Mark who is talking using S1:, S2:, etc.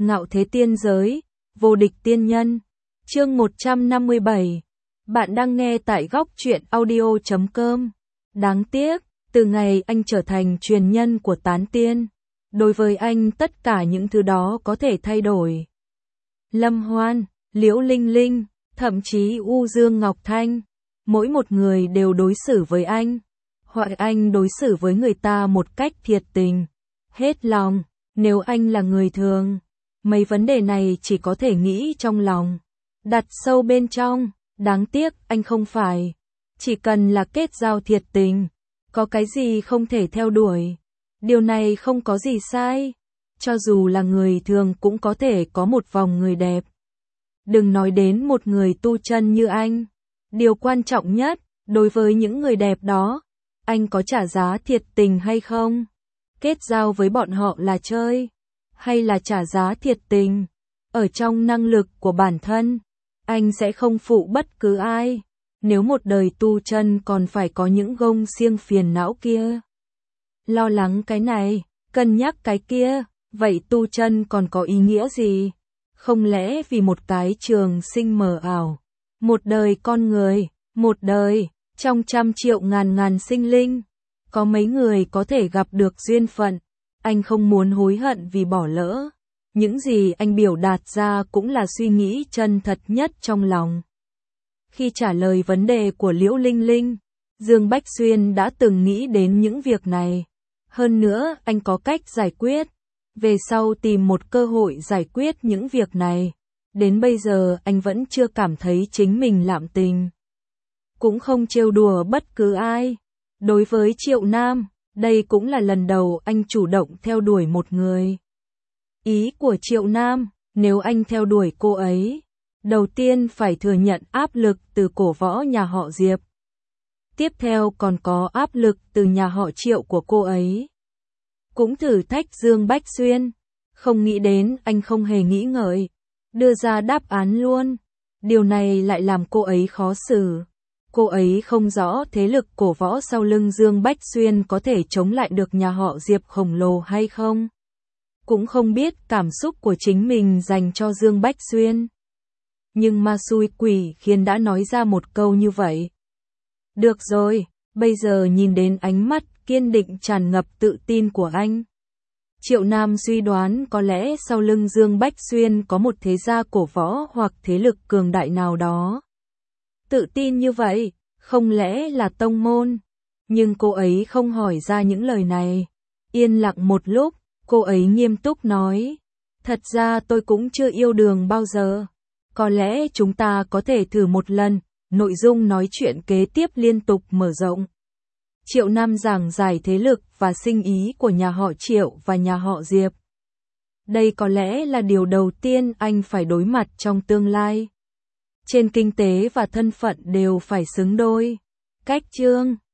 S1: Ngạo thế tiên giới, vô địch tiên nhân. Chương 157. Bạn đang nghe tại góc truyện audio.com. Đáng tiếc, từ ngày anh trở thành truyền nhân của tán tiên, đối với anh tất cả những thứ đó có thể thay đổi. Lâm Hoan, Liễu Linh Linh, thậm chí U Dương Ngọc Thanh, mỗi một người đều đối xử với anh, hoặc anh đối xử với người ta một cách thiệt tình, hết lòng. Nếu anh là người thường, mấy vấn đề này chỉ có thể nghĩ trong lòng, đặt sâu bên trong. Đáng tiếc anh không phải. Chỉ cần là kết giao thiệt tình, có cái gì không thể theo đuổi. Điều này không có gì sai. Cho dù là người thường cũng có thể có một vòng người đẹp. Đừng nói đến một người tu chân như anh. Điều quan trọng nhất, đối với những người đẹp đó, anh có trả giá thiệt tình hay không? Kết giao với bọn họ là chơi, hay là trả giá thiệt tình? Ở trong năng lực của bản thân, anh sẽ không phụ bất cứ ai. Nếu một đời tu chân còn phải có những gông xiềng phiền não kia, lo lắng cái này, cân nhắc cái kia, vậy tu chân còn có ý nghĩa gì? Không lẽ vì một cái trường sinh mờ ảo, một đời con người, một đời, trong trăm triệu ngàn sinh linh, có mấy người có thể gặp được duyên phận? Anh không muốn hối hận vì bỏ lỡ. Những gì anh biểu đạt ra cũng là suy nghĩ chân thật nhất trong lòng. Khi trả lời vấn đề của Liễu Linh Linh, Dương Bách Xuyên đã từng nghĩ đến những việc này. Hơn nữa, anh có cách giải quyết. Về sau tìm một cơ hội giải quyết những việc này. Đến bây giờ anh vẫn chưa cảm thấy chính mình lạm tình. Cũng không trêu đùa bất cứ ai. Đối với Triệu Nam, đây cũng là lần đầu anh chủ động theo đuổi một người. Ý của Triệu Nam, nếu anh theo đuổi cô ấy, đầu tiên phải thừa nhận áp lực từ cổ võ nhà họ Diệp. Tiếp theo còn có áp lực từ nhà họ Triệu của cô ấy. Cũng thử thách Dương Bách Xuyên. Không nghĩ đến anh không hề nghĩ ngợi, đưa ra đáp án luôn. Điều này lại làm cô ấy khó xử. Cô ấy không rõ thế lực cổ võ sau lưng Dương Bách Xuyên có thể chống lại được nhà họ Diệp khổng lồ hay không. Cũng không biết cảm xúc của chính mình dành cho Dương Bách Xuyên. Nhưng ma xui quỷ khiến đã nói ra một câu như vậy. Được rồi, bây giờ nhìn đến ánh mắt kiên định tràn ngập tự tin của anh, Triệu Nam suy đoán có lẽ sau lưng Dương Bách Xuyên có một thế gia cổ võ hoặc thế lực cường đại nào đó. Tự tin như vậy, không lẽ là tông môn? Nhưng cô ấy không hỏi ra những lời này. Yên lặng một lúc, cô ấy nghiêm túc nói, thật ra tôi cũng chưa yêu Đường bao giờ. Có lẽ chúng ta có thể thử một lần. Nội dung nói chuyện kế tiếp liên tục mở rộng. Triệu Nam giảng giải thế lực và sinh ý của nhà họ Triệu và nhà họ Diệp. Đây có lẽ là điều đầu tiên anh phải đối mặt trong tương lai. Trên kinh tế và thân phận đều phải xứng đôi. Cách chương,